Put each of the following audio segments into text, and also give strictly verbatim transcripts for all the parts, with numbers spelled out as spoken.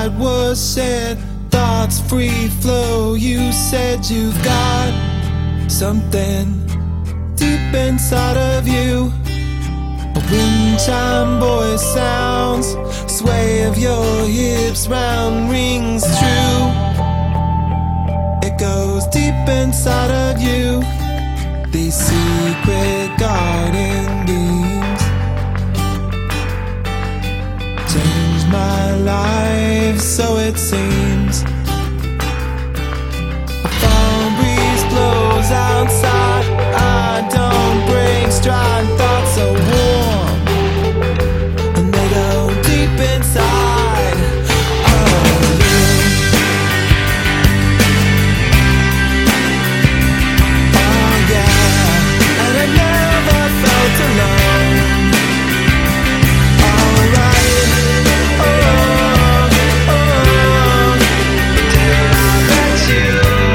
blood was shed, thoughts free flow. You said you've got something deep inside of you. A wind chime voice sounds, sway of your hips round rings true. It goes deep inside of you. These secret garden beams changed my life, so it seems. A fall breeze blows outside, I don't break stride. Thoughts are warm and they go deep inside of you. Oh yeah, and I never felt alone. Alright, oh, oh, till I met you.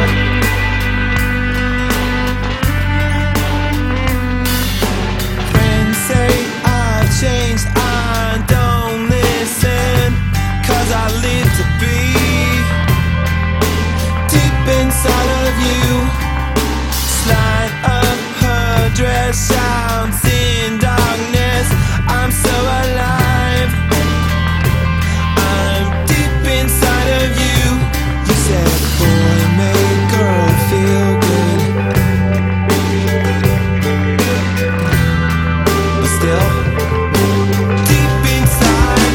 Friends say I've changed, I don't listen, 'cause I live to be deep inside of you. Slide up her dress, shouts in darkness, I'm so alive. I'm deep inside of you. You said, boy, make girl feel good, but still deep inside,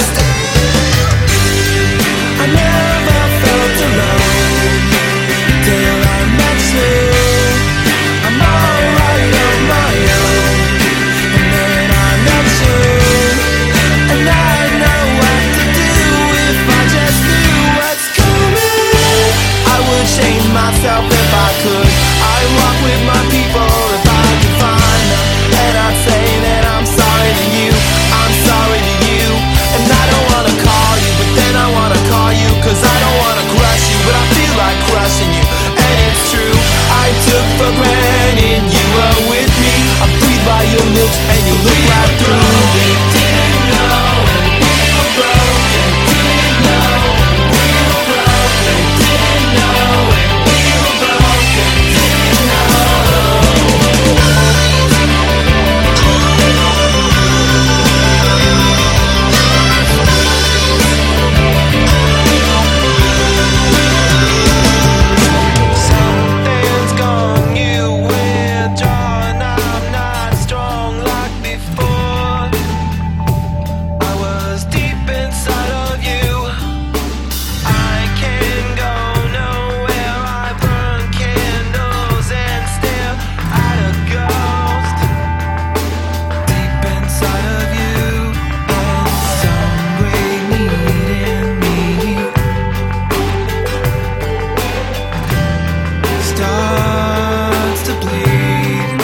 I never felt alone till I met you. I'm alright on my own, and then I met you, and I know what to do if I just knew what's coming. I would change myself if I could. I'd walk with my people if I could find them, and I'd say that I'm sorry to you, I'm sorry to you. And I don't wanna call you, but then I wanna call you, 'cause I don't wanna crush you, but I feel like crushing you. And it's true, I took for granted you were with me. I'm breathed by your lips and you look right through me. Didn't know we were broken, didn't know we were broken, didn't know we were broken, didn't know. Something's gone, you withdrawn. I'm not strong like before. I was deep inside of you. I can go nowhere. I burn candles and stare at a ghost deep inside of you. And some great need in me starts to bleed.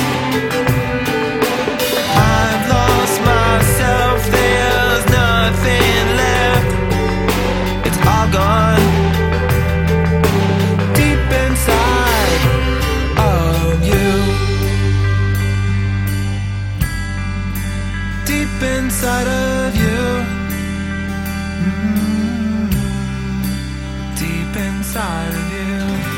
I've lost myself, there's nothing left, it's all gone. Deep inside of you, deep inside of you, mm, deep inside of you.